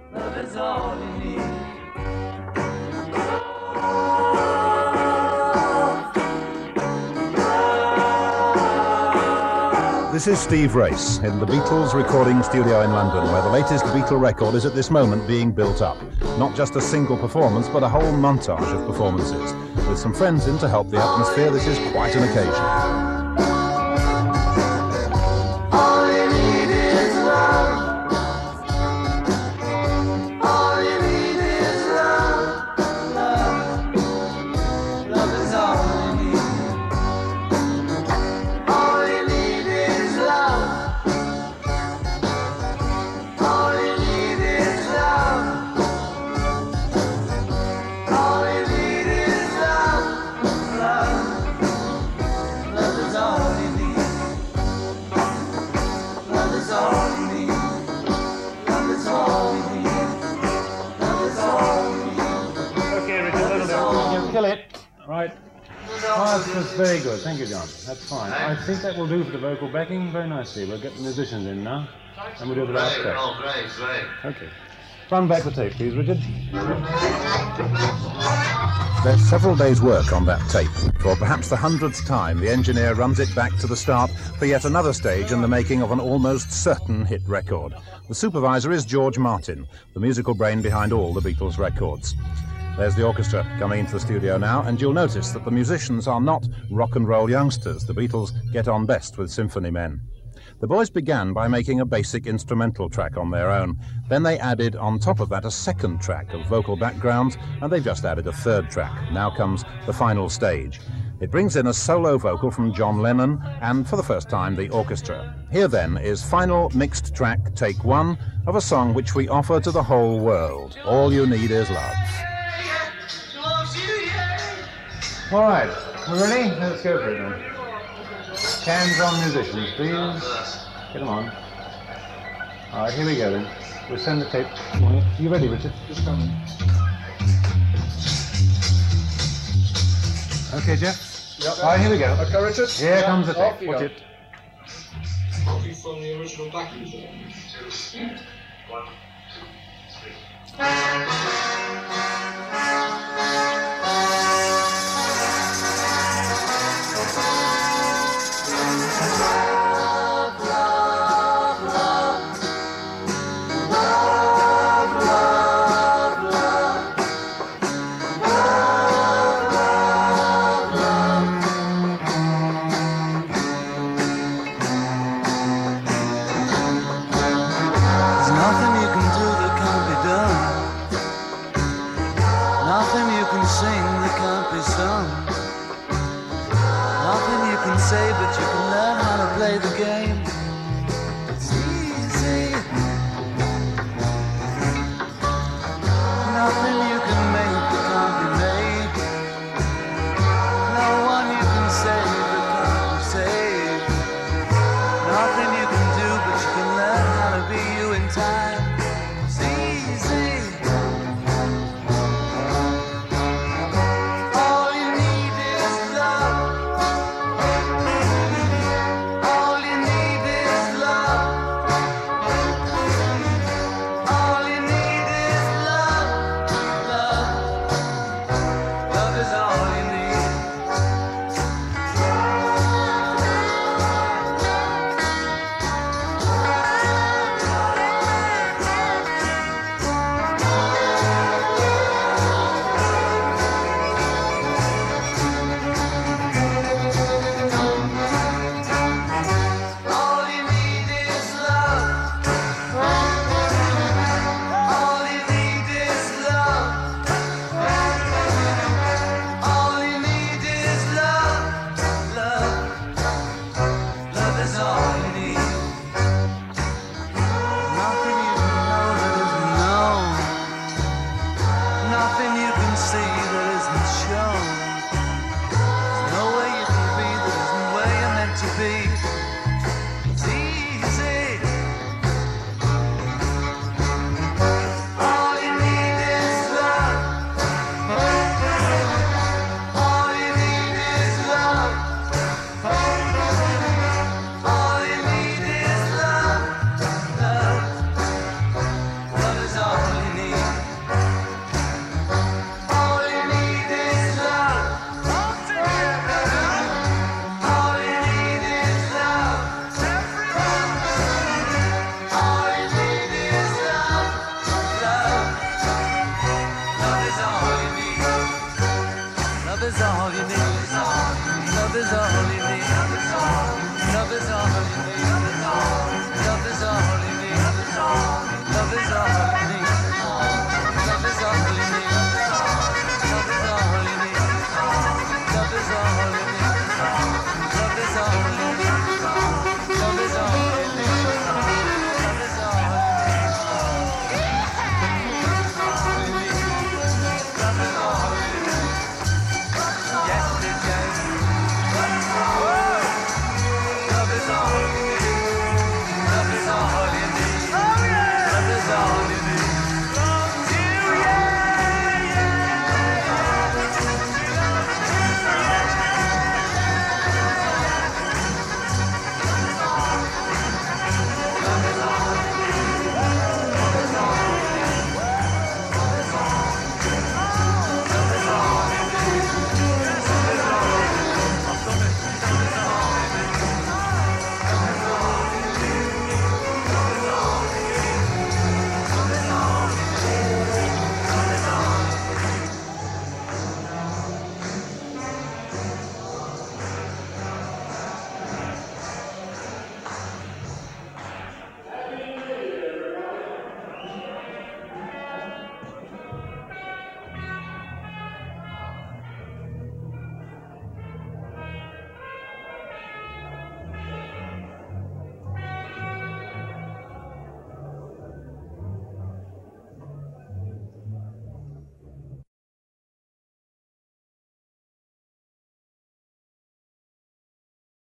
Love is all you need. This is Steve Race in the Beatles recording studio in London, where the latest Beatle record is at this moment being built up. Not just a single performance, but a whole montage of performances. With some friends in to help the atmosphere, this is quite an occasion. Right. Oh, that's very good. Thank you, John. That's fine. I think that will do for the vocal backing very nicely. We'll get the musicians in now, and we'll do the last step. Oh, great. Okay. Run back the tape, please, Richard. There's several days' work on that tape. For perhaps the 100th time, the engineer runs it back to the start for yet another stage in the making of an almost certain hit record. The supervisor is George Martin, the musical brain behind all the Beatles records. There's the orchestra coming into the studio now, and you'll notice that the musicians are not rock and roll youngsters. The Beatles get on best with symphony men. The boys began by making a basic instrumental track on their own. Then they added on top of that a second track of vocal backgrounds, and they've just added a third track. Now comes the final stage. It brings in a solo vocal from John Lennon, and for the first time, the orchestra. Here then is final mixed track, take one, of a song which we offer to the whole world. All You Need Is Love. All right. We ready? Let's go for it then. Hands on musicians, please. Get them on. All right, here we go then. We'll send the tape. You ready, Richard? Just coming. Okay, Jeff? Yep. All right, here we go. Okay, Richard? Here comes the Off tape. you Watch go. it. Copy from the original backing. 2, 1, 2, say, but you can learn how to play the game. It's easy. Nothing you can make that can't be made. No one you can save that can't be saved. Nothing you can do, but you can learn how to be you in time.